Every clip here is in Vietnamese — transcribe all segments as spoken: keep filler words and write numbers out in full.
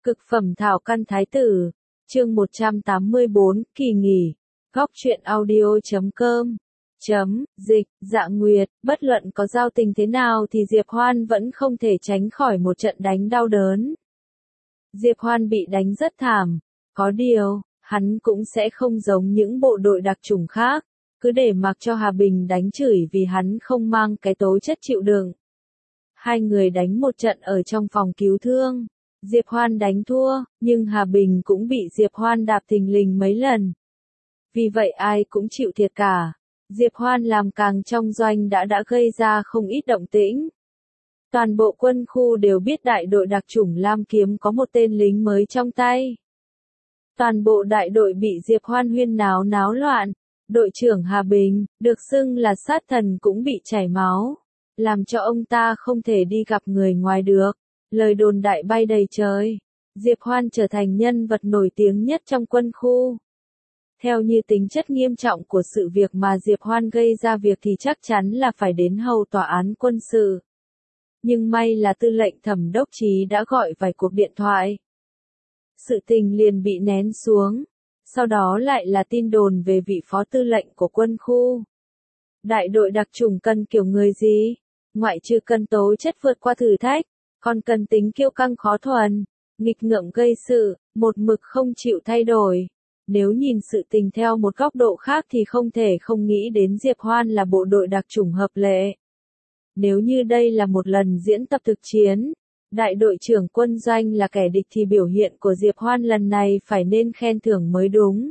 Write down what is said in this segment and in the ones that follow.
Cực phẩm thảo căn thái tử, chương một trăm tám mươi bốn, kỳ nghỉ, góc truyện audio chấm com, chấm, dịch, Dạ Nguyệt, bất luận có giao tình thế nào thì Diệp Hoan vẫn không thể tránh khỏi một trận đánh đau đớn. Diệp Hoan bị đánh rất thảm, có điều, hắn cũng sẽ không giống những bộ đội đặc chủng khác, cứ để mặc cho Hà Bình đánh chửi vì hắn không mang cái tố chất chịu đựng. Hai người đánh một trận ở trong phòng cứu thương. Diệp Hoan đánh thua, nhưng Hà Bình cũng bị Diệp Hoan đạp thình lình mấy lần. Vì vậy ai cũng chịu thiệt cả. Diệp Hoan làm càng trong doanh đã đã gây ra không ít động tĩnh. Toàn bộ quân khu đều biết đại đội đặc chủng Lam Kiếm có một tên lính mới trong tay. Toàn bộ đại đội bị Diệp Hoan huyên náo náo loạn. Đội trưởng Hà Bình, được xưng là sát thần cũng bị chảy máu, làm cho ông ta không thể đi gặp người ngoài được. Lời đồn đại bay đầy trời. Diệp Hoan trở thành nhân vật nổi tiếng nhất trong quân khu. Theo như tính chất nghiêm trọng của sự việc mà Diệp Hoan gây ra việc thì chắc chắn là phải đến hầu tòa án quân sự. Nhưng may là tư lệnh Thẩm Đốc Chí đã gọi vài cuộc điện thoại. Sự tình liền bị nén xuống. Sau đó lại là tin đồn về vị phó tư lệnh của quân khu. Đại đội đặc chủng cần kiểu người gì? Ngoại trừ cần tố chất vượt qua thử thách, còn cần tính kiêu căng khó thuần, nghịch ngợm gây sự, một mực không chịu thay đổi. Nếu nhìn sự tình theo một góc độ khác thì không thể không nghĩ đến Diệp Hoan là bộ đội đặc chủng hợp lệ. Nếu như đây là một lần diễn tập thực chiến, đại đội trưởng quân doanh là kẻ địch thì biểu hiện của Diệp Hoan lần này phải nên khen thưởng mới đúng.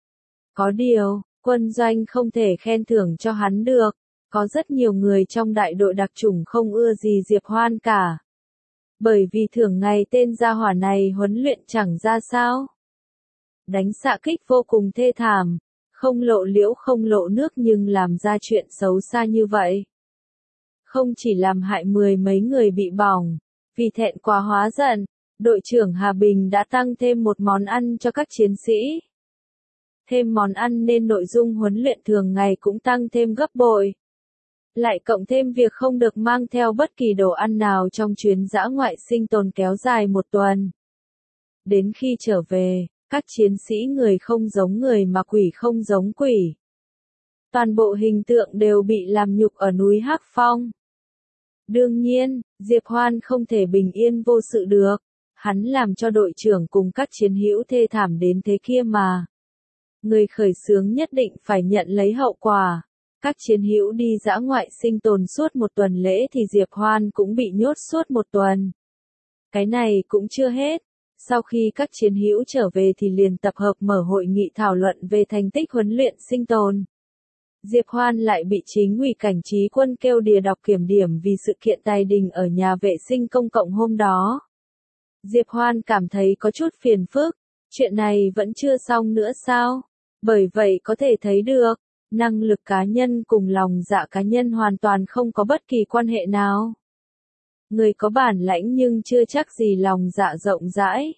Có điều, quân doanh không thể khen thưởng cho hắn được, có rất nhiều người trong đại đội đặc chủng không ưa gì Diệp Hoan cả. Bởi vì thường ngày tên gia hỏa này huấn luyện chẳng ra sao. Đánh xạ kích vô cùng thê thảm, không lộ liễu không lộ nước nhưng làm ra chuyện xấu xa như vậy. Không chỉ làm hại mười mấy người bị bỏng, vì thẹn quá hóa giận, đội trưởng Hà Bình đã tăng thêm một món ăn cho các chiến sĩ. Thêm món ăn nên nội dung huấn luyện thường ngày cũng tăng thêm gấp bội. Lại cộng thêm việc không được mang theo bất kỳ đồ ăn nào trong chuyến dã ngoại sinh tồn kéo dài một tuần. Đến khi trở về, các chiến sĩ người không giống người mà quỷ không giống quỷ. Toàn bộ hình tượng đều bị làm nhục ở núi Hắc Phong. Đương nhiên, Diệp Hoan không thể bình yên vô sự được. Hắn làm cho đội trưởng cùng các chiến hữu thê thảm đến thế kia mà. Người khởi xướng nhất định phải nhận lấy hậu quả. Các chiến hữu đi dã ngoại sinh tồn suốt một tuần lễ thì Diệp Hoan cũng bị nhốt suốt một tuần. Cái này cũng chưa hết. Sau khi các chiến hữu trở về thì liền tập hợp mở hội nghị thảo luận về thành tích huấn luyện sinh tồn. Diệp Hoan lại bị chính ủy cảnh trí quân kêu đìa đọc kiểm điểm vì sự kiện tài đình ở nhà vệ sinh công cộng hôm đó. Diệp Hoan cảm thấy có chút phiền phức, chuyện này vẫn chưa xong nữa sao? Bởi vậy có thể thấy được, năng lực cá nhân cùng lòng dạ cá nhân hoàn toàn không có bất kỳ quan hệ nào. Người có bản lãnh nhưng chưa chắc gì lòng dạ rộng rãi.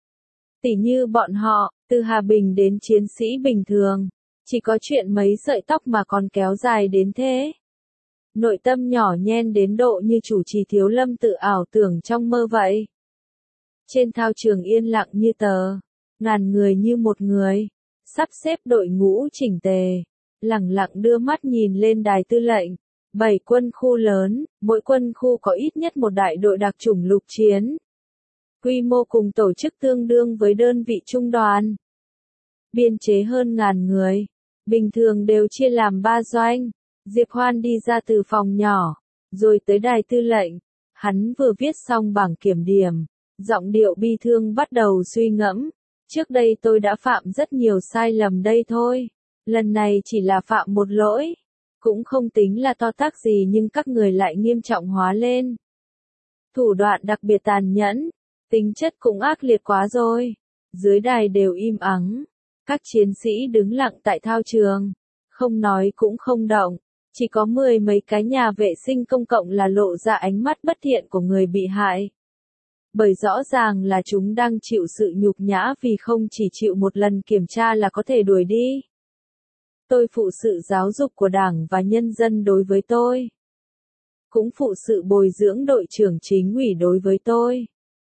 Tỉ như bọn họ, từ Hà Bình đến chiến sĩ bình thường, chỉ có chuyện mấy sợi tóc mà còn kéo dài đến thế. Nội tâm nhỏ nhen đến độ như chủ trì Thiếu Lâm tự ảo tưởng trong mơ vậy. Trên thao trường yên lặng như tờ, ngàn người như một người, sắp xếp đội ngũ chỉnh tề, lẳng lặng đưa mắt nhìn lên đài tư lệnh. Bảy quân khu lớn, mỗi quân khu có ít nhất một đại đội đặc chủng lục chiến. Quy mô cùng tổ chức tương đương với đơn vị trung đoàn. Biên chế hơn ngàn người, bình thường đều chia làm ba doanh. Diệp Hoan đi ra từ phòng nhỏ, rồi tới đài tư lệnh. Hắn vừa viết xong bảng kiểm điểm, giọng điệu bi thương bắt đầu suy ngẫm. Trước đây tôi đã phạm rất nhiều sai lầm đây thôi. Lần này chỉ là phạm một lỗi. Cũng không tính là to tát gì nhưng các người lại nghiêm trọng hóa lên. Thủ đoạn đặc biệt tàn nhẫn, tính chất cũng ác liệt quá rồi. Dưới đài đều im ắng. Các chiến sĩ đứng lặng tại thao trường, không nói cũng không động. Chỉ có mười mấy cái nhà vệ sinh công cộng là lộ ra ánh mắt bất thiện của người bị hại. Bởi rõ ràng là chúng đang chịu sự nhục nhã vì không chỉ chịu một lần kiểm tra là có thể đuổi đi. Tôi phụ sự giáo dục của Đảng và nhân dân đối với tôi. Cũng phụ sự bồi dưỡng đội trưởng chính ủy đối với tôi.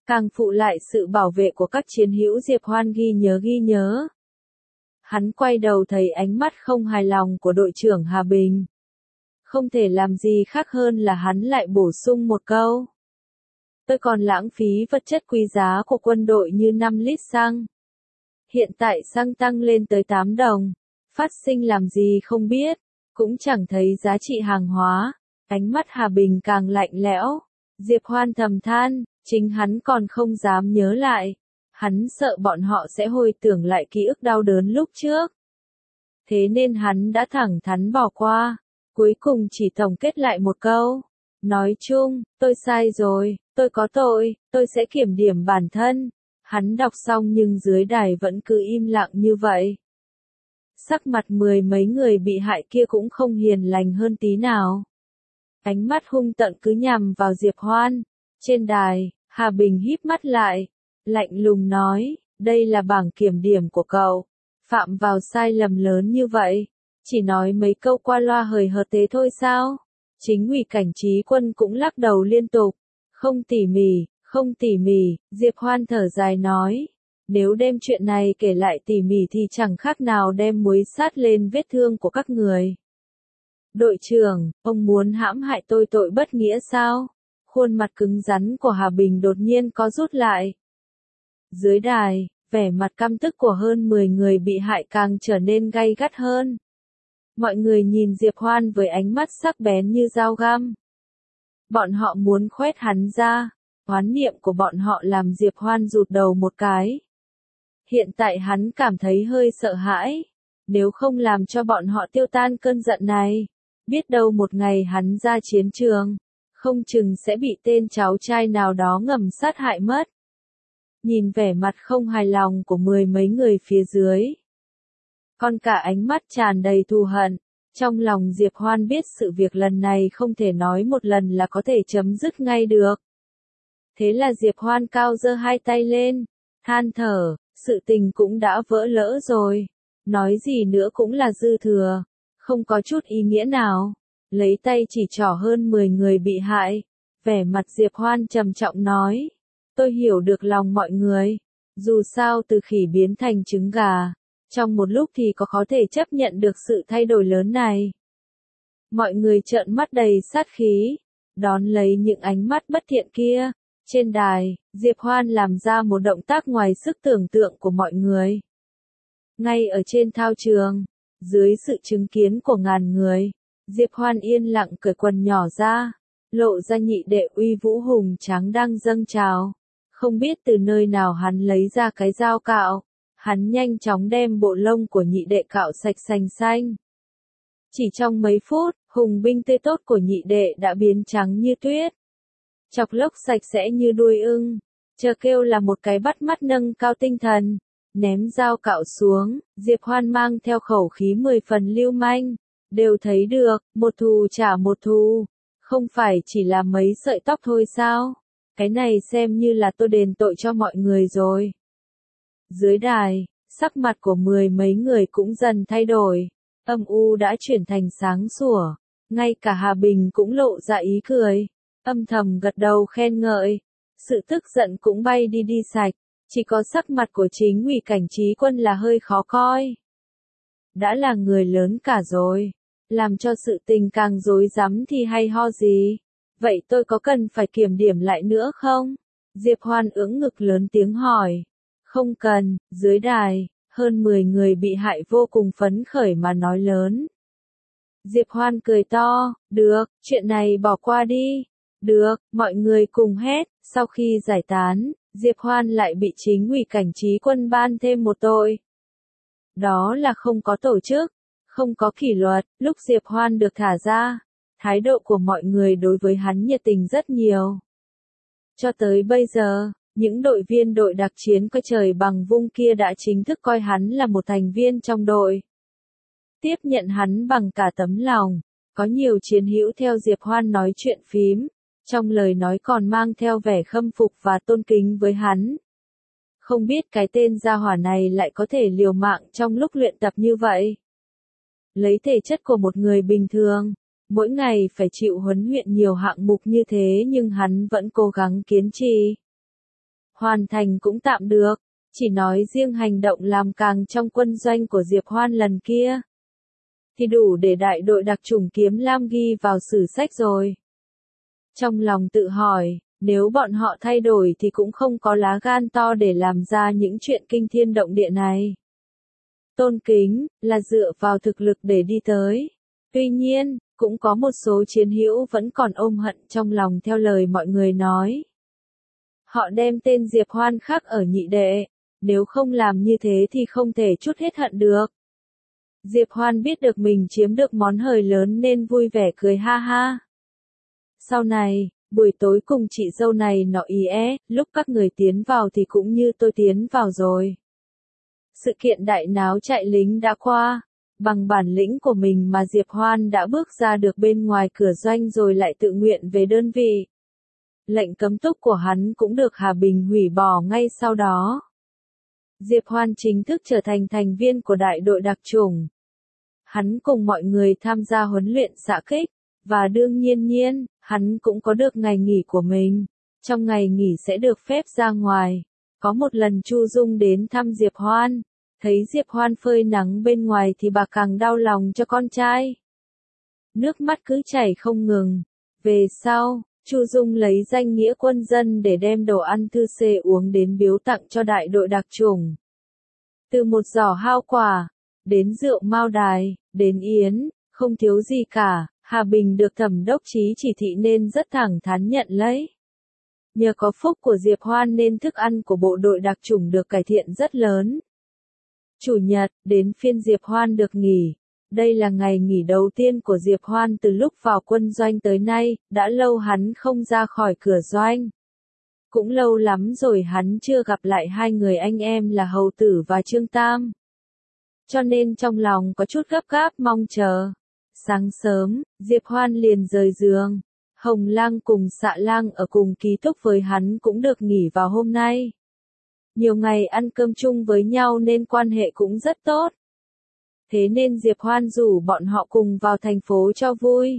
càng phụ lại sự bảo vệ của các chiến hữu. Diệp Hoan ghi nhớ ghi nhớ. Hắn quay đầu thấy ánh mắt không hài lòng của đội trưởng Hà Bình. Không thể làm gì khác hơn là hắn lại bổ sung một câu. Tôi còn lãng phí vật chất quý giá của quân đội như năm lít xăng. Hiện tại xăng tăng lên tới tám đồng. Phát sinh làm gì không biết. Cũng chẳng thấy giá trị hàng hóa. Ánh mắt Hà Bình càng lạnh lẽo. Diệp Hoan thầm than, chính hắn còn không dám nhớ lại. Hắn sợ bọn họ sẽ hồi tưởng lại ký ức đau đớn lúc trước. Thế nên hắn đã thẳng thắn bỏ qua. Cuối cùng chỉ tổng kết lại một câu. Nói chung, tôi sai rồi, tôi có tội, tôi sẽ kiểm điểm bản thân. Hắn đọc xong nhưng dưới đài vẫn cứ im lặng như vậy. Sắc mặt mười mấy người bị hại kia cũng không hiền lành hơn tí nào. Ánh mắt hung tợn cứ nhằm vào Diệp Hoan. Trên đài, Hà Bình híp mắt lại, lạnh lùng nói, đây là bảng kiểm điểm của cậu. Phạm vào sai lầm lớn như vậy, chỉ nói mấy câu qua loa hời hợt thế thôi sao? Chính ủy Cảnh Trí Quân cũng lắc đầu liên tục. Không tỉ mỉ, không tỉ mỉ, Diệp Hoan thở dài nói. Nếu đem chuyện này kể lại tỉ mỉ thì chẳng khác nào đem muối sát lên vết thương của các người. Đội trưởng, ông muốn hãm hại tôi tội bất nghĩa sao? Khuôn mặt cứng rắn của Hà Bình đột nhiên có rút lại. Dưới đài, vẻ mặt căm tức của hơn mười người bị hại càng trở nên gay gắt hơn. Mọi người nhìn Diệp Hoan với ánh mắt sắc bén như dao găm. Bọn họ muốn khoét hắn ra. Oán niệm của bọn họ làm Diệp Hoan rụt đầu một cái. Hiện tại hắn cảm thấy hơi sợ hãi. Nếu không làm cho bọn họ tiêu tan cơn giận này, biết đâu một ngày hắn ra chiến trường, không chừng sẽ bị tên cháu trai nào đó ngầm sát hại mất. Nhìn vẻ mặt không hài lòng của mười mấy người phía dưới. Còn cả ánh mắt tràn đầy thù hận. Trong lòng Diệp Hoan biết sự việc lần này không thể nói một lần là có thể chấm dứt ngay được. Thế là Diệp Hoan cao giơ hai tay lên, than thở, sự tình cũng đã vỡ lỡ rồi. Nói gì nữa cũng là dư thừa, không có chút ý nghĩa nào. Lấy tay chỉ trỏ hơn mười người bị hại. Vẻ mặt Diệp Hoan trầm trọng nói. Tôi hiểu được lòng mọi người. Dù sao từ khỉ biến thành trứng gà. Trong một lúc thì có khó thể chấp nhận được sự thay đổi lớn này. Mọi người trợn mắt đầy sát khí. Đón lấy những ánh mắt bất thiện kia. Trên đài, Diệp Hoan làm ra một động tác ngoài sức tưởng tượng của mọi người. Ngay ở trên thao trường, dưới sự chứng kiến của ngàn người, Diệp Hoan yên lặng cởi quần nhỏ ra, lộ ra nhị đệ uy vũ hùng tráng đang dâng trào. Không biết từ nơi nào hắn lấy ra cái dao cạo, hắn nhanh chóng đem bộ lông của nhị đệ cạo sạch sành xanh. Chỉ trong mấy phút, hùng binh tươi tốt của nhị đệ đã biến trắng như tuyết. Chọc lốc sạch sẽ như đuôi ưng, chờ kêu là một cái bắt mắt nâng cao tinh thần. Ném dao cạo xuống, Diệp Hoan mang theo khẩu khí mười phần lưu manh. Đều thấy được, một thù trả một thù. Không phải chỉ là mấy sợi tóc thôi sao? Cái này xem như là tôi đền tội cho mọi người rồi. Dưới đài, sắc mặt của mười mấy người cũng dần thay đổi. Âm u đã chuyển thành sáng sủa. Ngay cả Hà Bình cũng lộ ra ý cười. Âm thầm gật đầu khen ngợi. Sự tức giận cũng bay đi đi sạch. Chỉ có sắc mặt của chính ủy Cảnh Trí Quân là hơi khó coi. Đã là người lớn cả rồi. Làm cho sự tình càng rối rắm thì hay ho gì. Vậy tôi có cần phải kiểm điểm lại nữa không? Diệp Hoan ưỡng ngực lớn tiếng hỏi. Không cần, dưới đài, hơn mười người bị hại vô cùng phấn khởi mà nói lớn. Diệp Hoan cười to, được, chuyện này bỏ qua đi. Được, mọi người cùng hét. Sau khi giải tán, Diệp Hoan lại bị chính ủy Cảnh Trí Quân ban thêm một tội. Đó là không có tổ chức, không có kỷ luật. Lúc Diệp Hoan được thả ra, thái độ của mọi người đối với hắn nhiệt tình rất nhiều. Cho tới bây giờ, những đội viên đội đặc chiến coi trời bằng vung kia đã chính thức coi hắn là một thành viên trong đội. Tiếp nhận hắn bằng cả tấm lòng. Có nhiều chiến hữu theo Diệp Hoan nói chuyện phím. Trong lời nói còn mang theo vẻ khâm phục và tôn kính với hắn. Không biết cái tên gia hỏa này lại có thể liều mạng trong lúc luyện tập như vậy. Lấy thể chất của một người bình thường, mỗi ngày phải chịu huấn luyện nhiều hạng mục như thế nhưng hắn vẫn cố gắng kiên trì. hoàn thành cũng tạm được, chỉ nói riêng hành động làm càng trong quân doanh của Diệp Hoan lần kia, thì đủ để đại đội đặc chủng Kiếm Lam ghi vào sử sách rồi. Trong lòng tự hỏi, nếu bọn họ thay đổi thì cũng không có lá gan to để làm ra những chuyện kinh thiên động địa này. Tôn kính, là dựa vào thực lực để đi tới. Tuy nhiên, cũng có một số chiến hữu vẫn còn ôm hận trong lòng theo lời mọi người nói. Họ đem tên Diệp Hoan khắc ở nhị đệ, nếu không làm như thế thì không thể trút hết hận được. Diệp Hoan biết được mình chiếm được món hời lớn nên vui vẻ cười ha ha. Sau này, buổi tối cùng chị dâu này nọ ý é, lúc các người tiến vào thì cũng như tôi tiến vào rồi. Sự kiện đại náo chạy lính đã qua, bằng bản lĩnh của mình mà Diệp Hoan đã bước ra được bên ngoài cửa doanh rồi lại tự nguyện về đơn vị. Lệnh cấm túc của hắn cũng được Hà Bình hủy bỏ ngay sau đó. Diệp Hoan chính thức trở thành thành viên của đại đội đặc chủng. Hắn cùng mọi người tham gia huấn luyện xạ kích, và đương nhiên nhiên, hắn cũng có được ngày nghỉ của mình. Trong ngày nghỉ sẽ được phép ra ngoài. Có một lần Chu Dung đến thăm Diệp Hoan, thấy Diệp Hoan phơi nắng bên ngoài thì bà càng đau lòng cho con trai. Nước mắt cứ chảy không ngừng. Về sau, Chu Dung lấy danh nghĩa quân dân để đem đồ ăn thư xê uống đến biếu tặng cho đại đội đặc chủng. Từ một giỏ hao quả, đến rượu mao đài, đến yến, không thiếu gì cả, Hà Bình được thẩm đốc chí chỉ thị nên rất thẳng thắn nhận lấy. Nhờ có phúc của Diệp Hoan nên thức ăn của bộ đội đặc chủng được cải thiện rất lớn. Chủ nhật, đến phiên Diệp Hoan được nghỉ. Đây là ngày nghỉ đầu tiên của Diệp Hoan từ lúc vào quân doanh tới nay, đã lâu hắn không ra khỏi cửa doanh. Cũng lâu lắm rồi hắn chưa gặp lại hai người anh em là Hầu Tử và Trương Tam. Cho nên trong lòng có chút gấp gáp mong chờ. Sáng sớm, Diệp Hoan liền rời giường. Hồng Lang cùng Xạ Lang ở cùng ký túc với hắn cũng được nghỉ vào hôm nay. Nhiều ngày ăn cơm chung với nhau nên quan hệ cũng rất tốt. Thế nên Diệp Hoan rủ bọn họ cùng vào thành phố cho vui.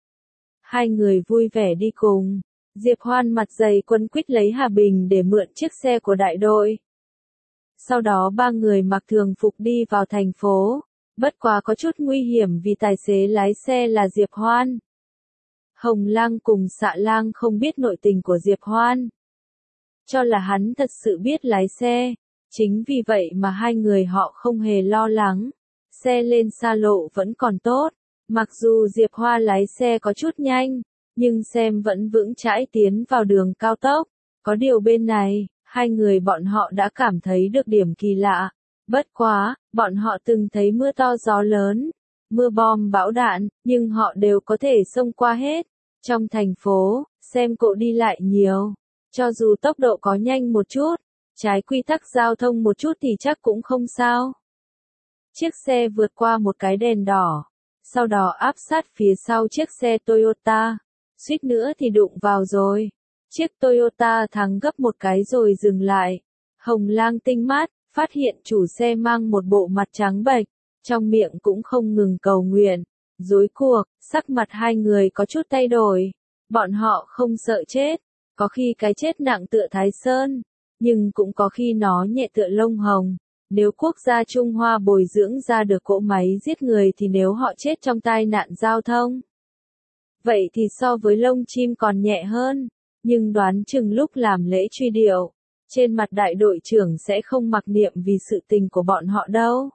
Hai người vui vẻ đi cùng. Diệp Hoan mặt dày quấn quýt lấy Hà Bình để mượn chiếc xe của đại đội. Sau đó ba người mặc thường phục đi vào thành phố. Bất quá có chút nguy hiểm vì tài xế lái xe là Diệp Hoan. Hồng Lang cùng Xạ Lang không biết nội tình của Diệp Hoan. Cho là hắn thật sự biết lái xe. Chính vì vậy mà hai người họ không hề lo lắng. Xe lên xa lộ vẫn còn tốt. Mặc dù Diệp Hoan lái xe có chút nhanh, nhưng xem vẫn vững chãi tiến vào đường cao tốc. Có điều bên này, hai người bọn họ đã cảm thấy được điểm kỳ lạ. Bất quá, bọn họ từng thấy mưa to gió lớn, mưa bom bão đạn, nhưng họ đều có thể xông qua hết. Trong thành phố, xem cộ đi lại nhiều. Cho dù tốc độ có nhanh một chút, trái quy tắc giao thông một chút thì chắc cũng không sao. Chiếc xe vượt qua một cái đèn đỏ, sau đó áp sát phía sau chiếc xe Toyota, suýt nữa thì đụng vào rồi. Chiếc Toyota thắng gấp một cái rồi dừng lại. Hồng Lang tinh mắt, phát hiện chủ xe mang một bộ mặt trắng bệch, trong miệng cũng không ngừng cầu nguyện. Rối cuộc, sắc mặt hai người có chút thay đổi. Bọn họ không sợ chết, có khi cái chết nặng tựa Thái Sơn, nhưng cũng có khi nó nhẹ tựa lông hồng. Nếu quốc gia Trung Hoa bồi dưỡng ra được cỗ máy giết người thì nếu họ chết trong tai nạn giao thông, vậy thì so với lông chim còn nhẹ hơn. Nhưng đoán chừng lúc làm lễ truy điệu, trên mặt đại đội trưởng sẽ không mặc niệm vì sự tình của bọn họ đâu.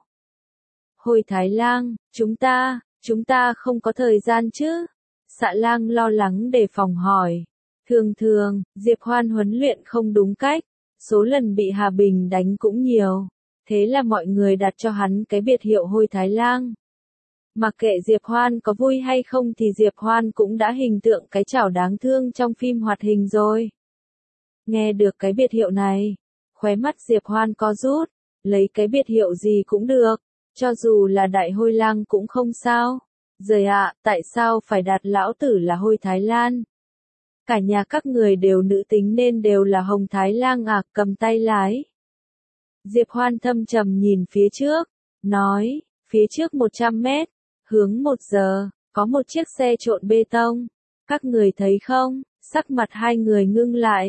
Hồi Thái Lang, chúng ta, chúng ta không có thời gian chứ? Xạ Lang lo lắng đề phòng hỏi. Thường thường, Diệp Hoan huấn luyện không đúng cách, số lần bị Hà Bình đánh cũng nhiều. Thế là mọi người đặt cho hắn cái biệt hiệu Hôi Thái Lang. Mặc kệ Diệp Hoan có vui hay không thì Diệp Hoan cũng đã hình tượng cái chảo đáng thương trong phim hoạt hình rồi. Nghe được cái biệt hiệu này, khóe mắt Diệp Hoan co rút, lấy cái biệt hiệu gì cũng được, cho dù là Đại Hôi Lang cũng không sao. Giời ạ, tại sao phải đặt lão tử là Hôi Thái Lan? Cả nhà các người đều nữ tính nên đều là Hồng Thái Lang à, cầm tay lái. Diệp Hoan thâm trầm nhìn phía trước, nói, phía trước một trăm mét, hướng một giờ, có một chiếc xe trộn bê tông. Các người thấy không? Sắc mặt hai người ngưng lại.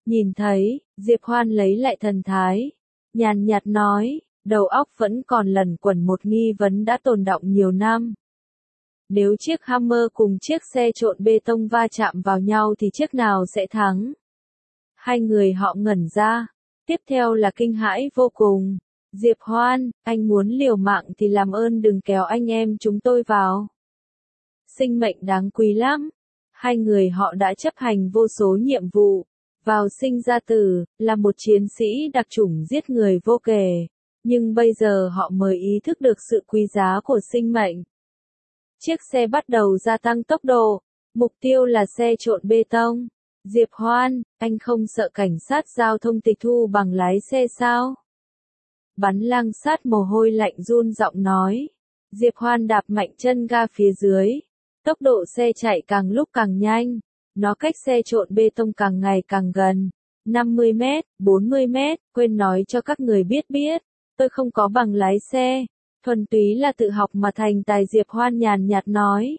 Nhìn thấy, Diệp Hoan lấy lại thần thái, nhàn nhạt nói, đầu óc vẫn còn lẩn quẩn một nghi vấn đã tồn đọng nhiều năm. Nếu chiếc Hammer cùng chiếc xe trộn bê tông va chạm vào nhau thì chiếc nào sẽ thắng? Hai người họ ngẩn ra, tiếp theo là kinh hãi vô cùng. Diệp Hoan, anh muốn liều mạng thì làm ơn đừng kéo anh em chúng tôi vào. Sinh mệnh đáng quý lắm. Hai người họ đã chấp hành vô số nhiệm vụ, vào sinh ra tử, là một chiến sĩ đặc chủng giết người vô kể. Nhưng bây giờ họ mới ý thức được sự quý giá của sinh mệnh. Chiếc xe bắt đầu gia tăng tốc độ, mục tiêu là xe trộn bê tông. Diệp Hoan, anh không sợ cảnh sát giao thông tịch thu bằng lái xe sao? Bắn lang sát mồ hôi lạnh run giọng nói. Diệp Hoan đạp mạnh chân ga phía dưới. Tốc độ xe chạy càng lúc càng nhanh. Nó cách xe trộn bê tông càng ngày càng gần. năm mươi mét, bốn mươi mét, quên nói cho các người biết biết. Tôi không có bằng lái xe. Thuần túy là tự học mà thành tài, Diệp Hoan nhàn nhạt nói.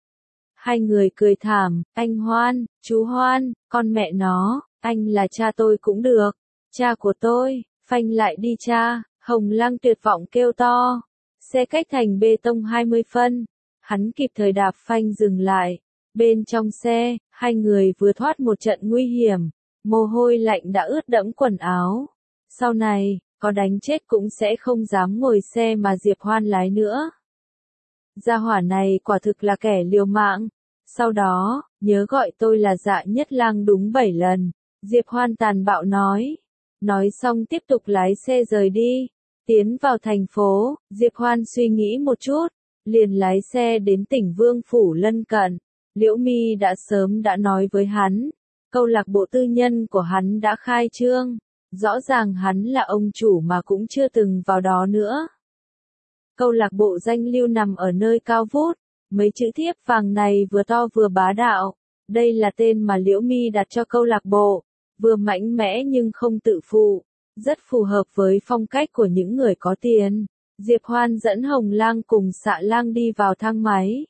Hai người cười thảm, anh Hoan, chú Hoan, con mẹ nó, anh là cha tôi cũng được. Cha của tôi, phanh lại đi cha, Hồng Lăng tuyệt vọng kêu to. Xe cách thành bê tông hai mươi phân. Hắn kịp thời đạp phanh dừng lại. Bên trong xe, hai người vừa thoát một trận nguy hiểm. Mồ hôi lạnh đã ướt đẫm quần áo. Sau này, có đánh chết cũng sẽ không dám ngồi xe mà Diệp Hoan lái nữa. Gia hỏa này quả thực là kẻ liều mạng. Sau đó, nhớ gọi tôi là Dạ Nhất Lang đúng bảy lần. Diệp Hoan tàn bạo nói. Nói xong tiếp tục lái xe rời đi. Tiến vào thành phố, Diệp Hoan suy nghĩ một chút. Liền lái xe đến tỉnh Vương Phủ lân cận. Liễu Mi đã sớm đã nói với hắn. Câu lạc bộ tư nhân của hắn đã khai trương. Rõ ràng hắn là ông chủ mà cũng chưa từng vào đó nữa. Câu lạc bộ danh lưu nằm ở nơi cao vút. Mấy chữ thiếp vàng này vừa to vừa bá đạo. Đây là tên mà Liễu Mi đặt cho câu lạc bộ. Vừa mạnh mẽ nhưng không tự phụ. Rất phù hợp với phong cách của những người có tiền. Diệp Hoan dẫn Hồng Lang cùng Xạ Lang đi vào thang máy.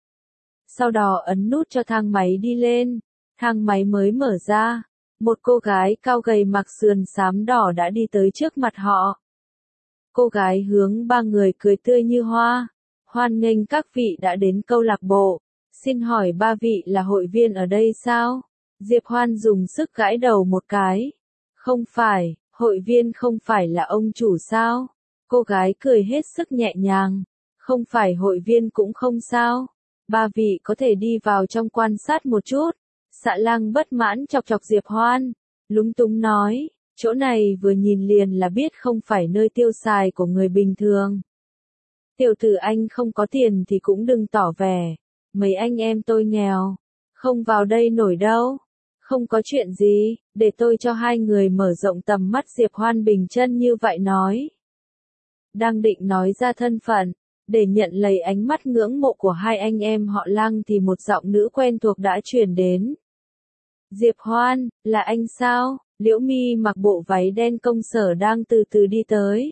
Sau đó ấn nút cho thang máy đi lên. Thang máy mới mở ra. Một cô gái cao gầy mặc sườn xám đỏ đã đi tới trước mặt họ. Cô gái hướng ba người cười tươi như hoa. Hoan nghênh các vị đã đến câu lạc bộ. Xin hỏi ba vị là hội viên ở đây sao? Diệp Hoan dùng sức gãi đầu một cái. Không phải, hội viên không phải là ông chủ sao? Cô gái cười hết sức nhẹ nhàng. Không phải hội viên cũng không sao. Ba vị có thể đi vào trong quan sát một chút. Xạ Lang bất mãn chọc chọc Diệp Hoan. Lúng túng nói. Chỗ này vừa nhìn liền là biết không phải nơi tiêu xài của người bình thường. Tiểu tử anh không có tiền thì cũng đừng tỏ vẻ. Mấy anh em tôi nghèo. Không vào đây nổi đâu. Không có chuyện gì, để tôi cho hai người mở rộng tầm mắt. Diệp Hoan bình chân như vậy nói. Đang định nói ra thân phận, để nhận lấy ánh mắt ngưỡng mộ của hai anh em họ Lăng thì một giọng nữ quen thuộc đã truyền đến. Diệp Hoan, là anh sao? Liễu Mi mặc bộ váy đen công sở đang từ từ đi tới.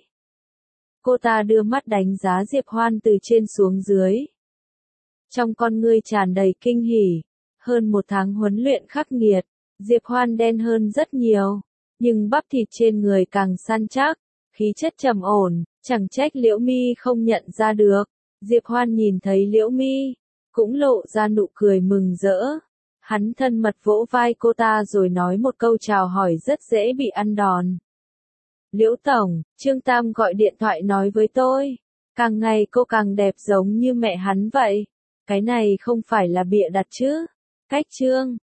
Cô ta đưa mắt đánh giá Diệp Hoan từ trên xuống dưới. Trong con ngươi tràn đầy kinh hỉ. Hơn một tháng huấn luyện khắc nghiệt, Diệp Hoan đen hơn rất nhiều, nhưng bắp thịt trên người càng săn chắc, khí chất trầm ổn, chẳng trách Liễu Mi không nhận ra được. Diệp Hoan nhìn thấy Liễu Mi, cũng lộ ra nụ cười mừng rỡ. Hắn thân mật vỗ vai cô ta rồi nói một câu chào hỏi rất dễ bị ăn đòn. Liễu Tổng, Trương Tam gọi điện thoại nói với tôi, càng ngày cô càng đẹp giống như mẹ hắn vậy. Cái này không phải là bịa đặt chứ? Cách Trương,